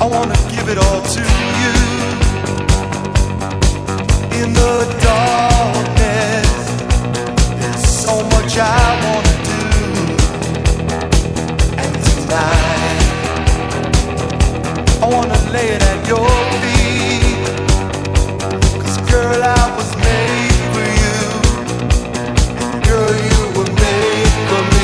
wanna give it all to you. In the darkness, there's so much I wanna do. And tonight, I wanna lay it at your feet. 'Cause girl, I was made for you. And girl, you were made for me.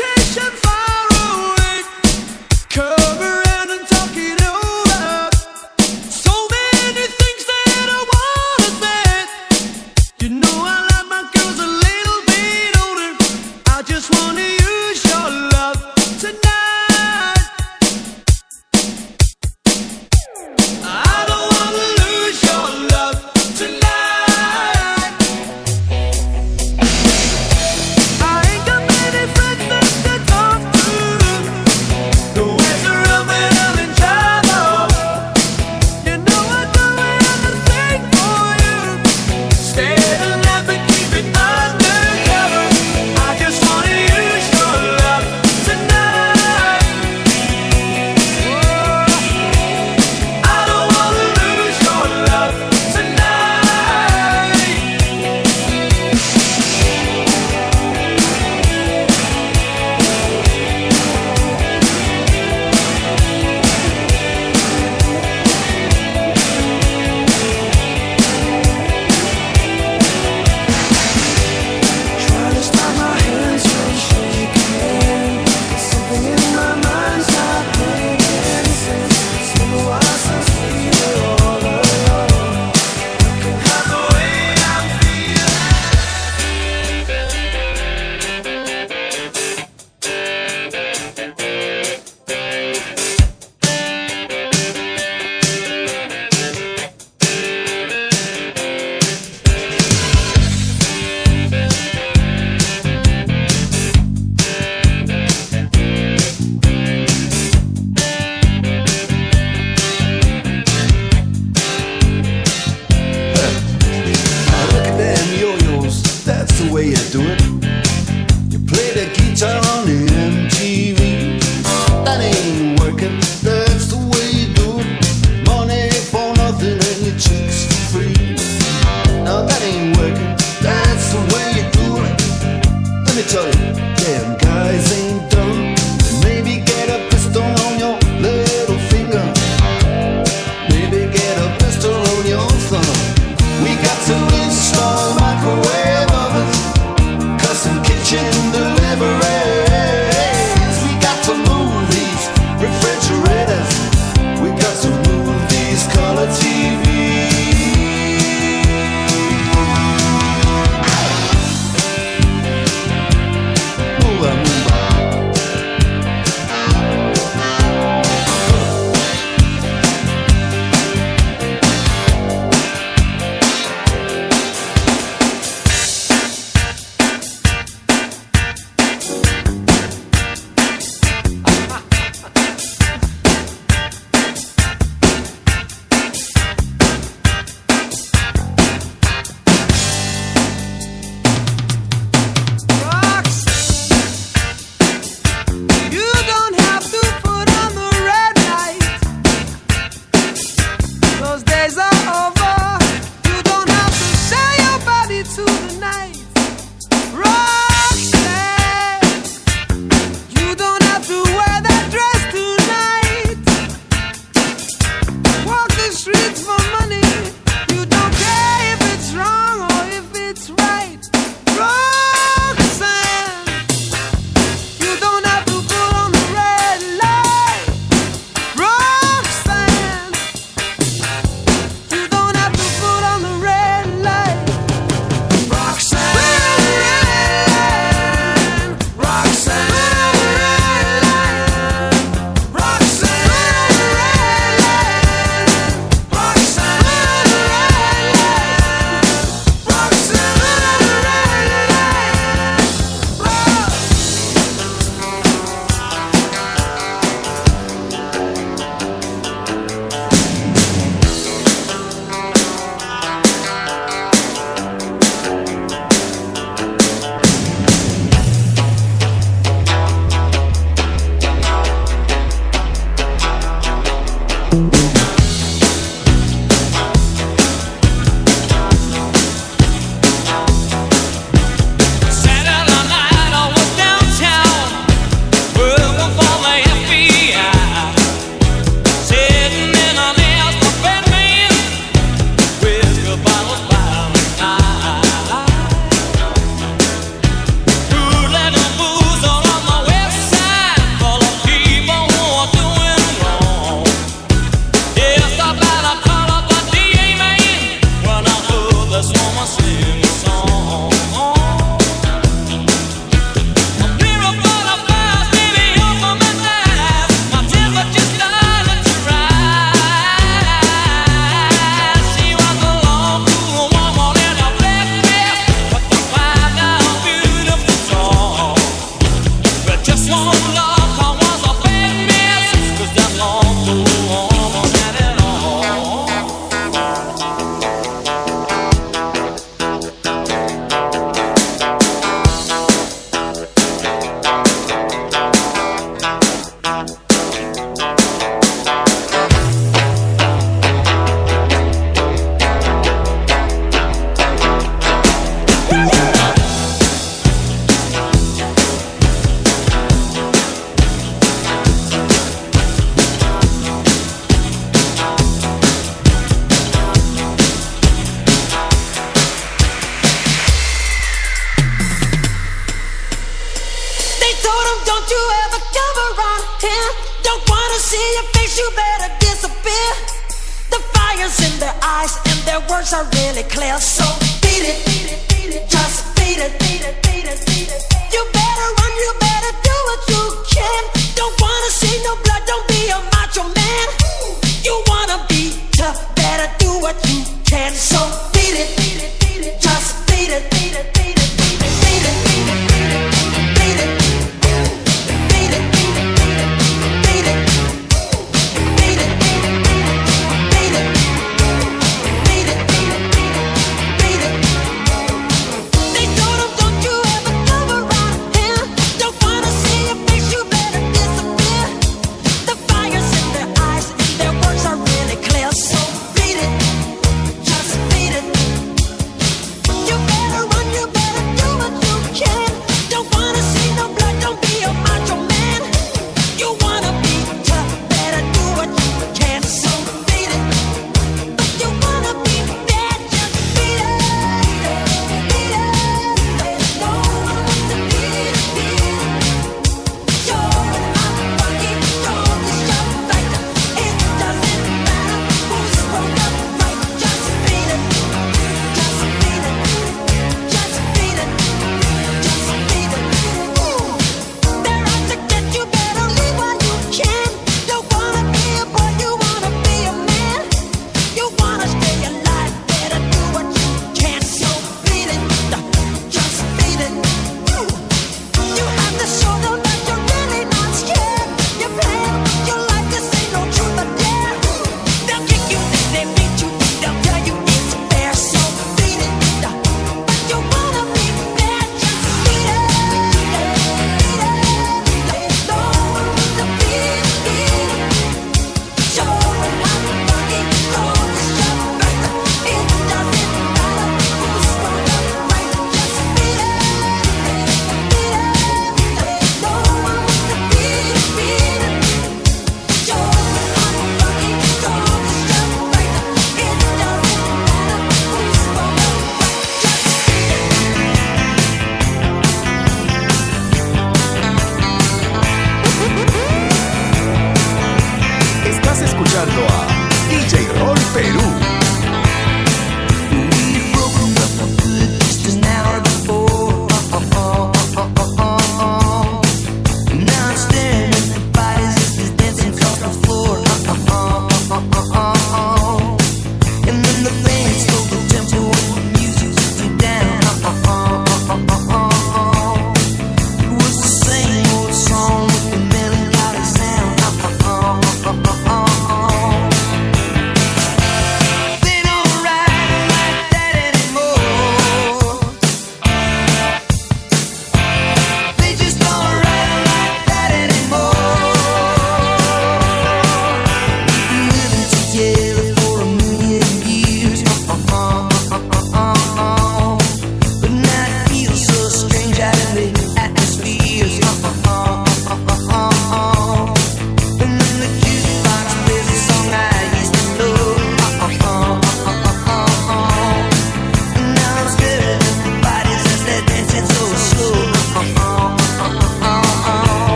Come around and talk it over. pistol. Damn guys ain't dumb. Maybe get a pistol on your little finger. Maybe get a pistol on your thumb. We got to install microwave ovens, custom kitchen deliveries. We got to move these refrigerators. We got to move these color TVs. Are really clear, so beat it, just beat it, You better run, you better do what you can. Don't wanna see no blood, don't be a macho man. You wanna be tough, better do what you can. So beat it, just beat it, beat it, beat it, beat it, beat it, beat it, beat it, beat it, beat it, beat it, beat it, beat it. They told him, don't you ever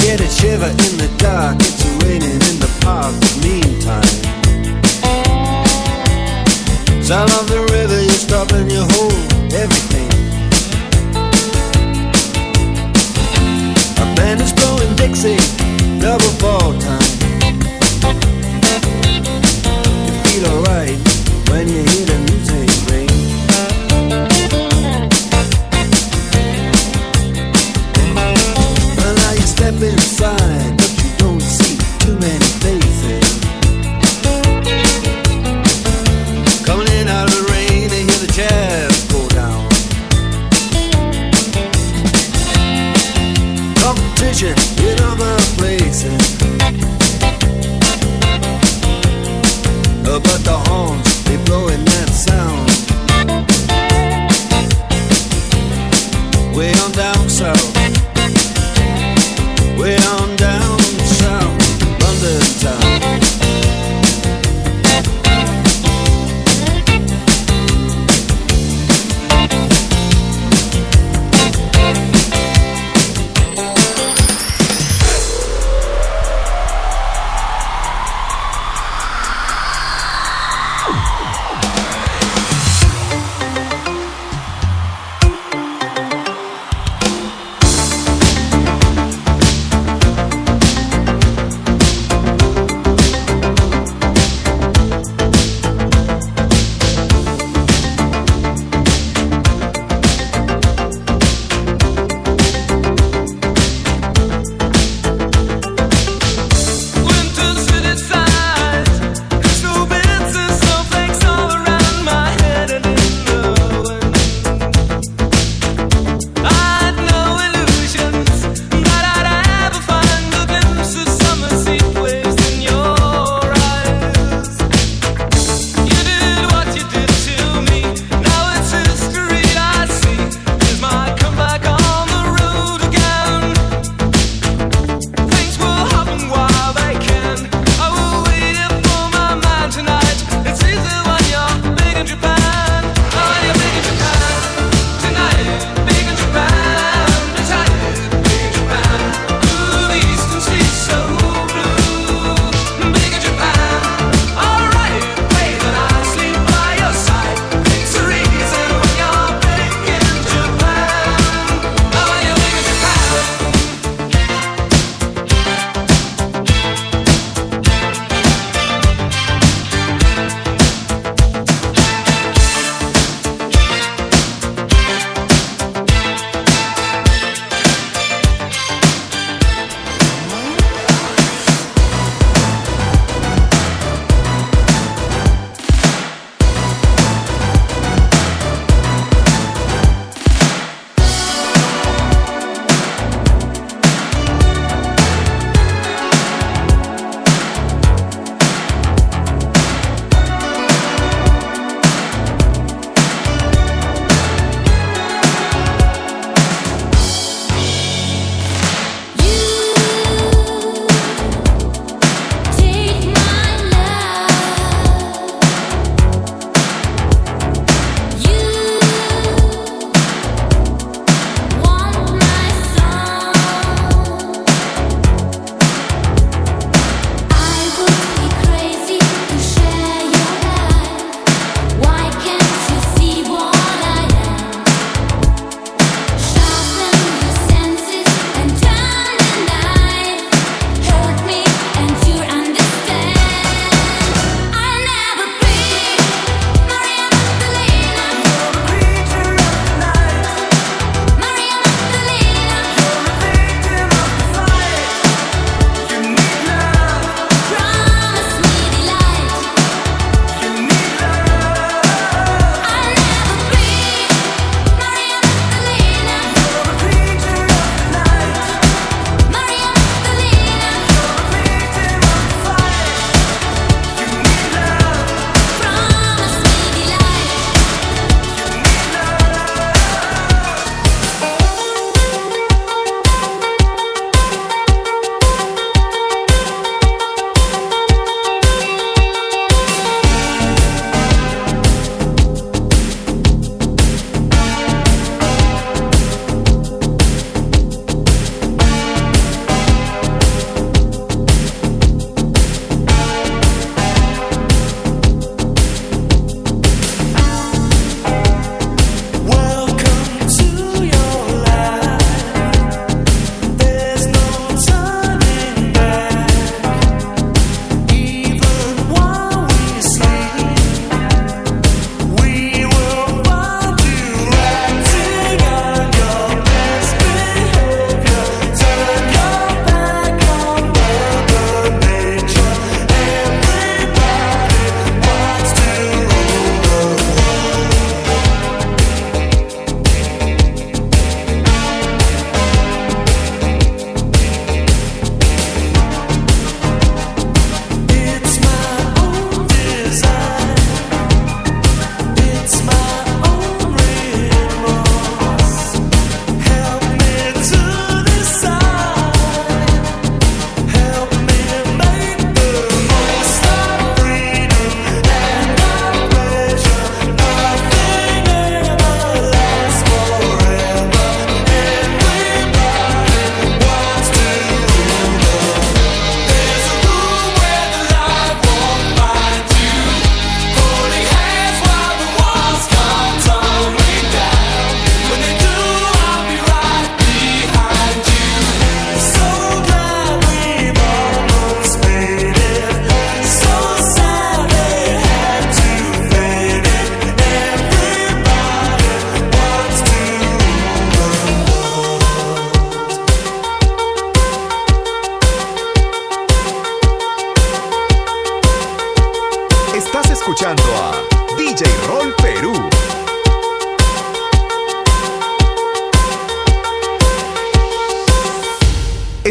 get a shiver in the dark. It's raining in the park. Meantime, sound of the river, you stop and you hold everything. A band is blowing Dixie, double fall time. You feel alright when you hear the music ring. Well, now you step inside, but you don't see too many faces. Coming in out of the rain, they hear the jazz go down. Competition in other places, but the horns, they blowing that sound. Way on down south, way on down south, London town.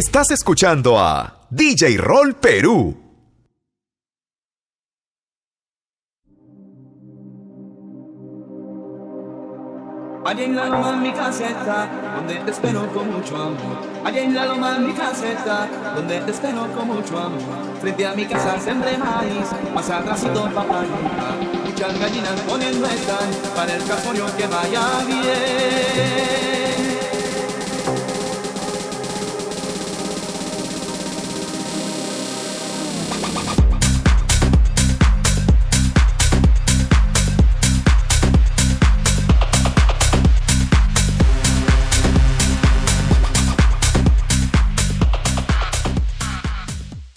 Estás escuchando a DJ Roll Perú. Allá en la loma mi caseta, donde te espero con mucho amor. Allá en la loma mi caseta, donde te espero con mucho amor. Frente a mi casa sembré maíz, más atrásito papayita. Muchas gallinas poniendo están, para el casollo que vaya bien.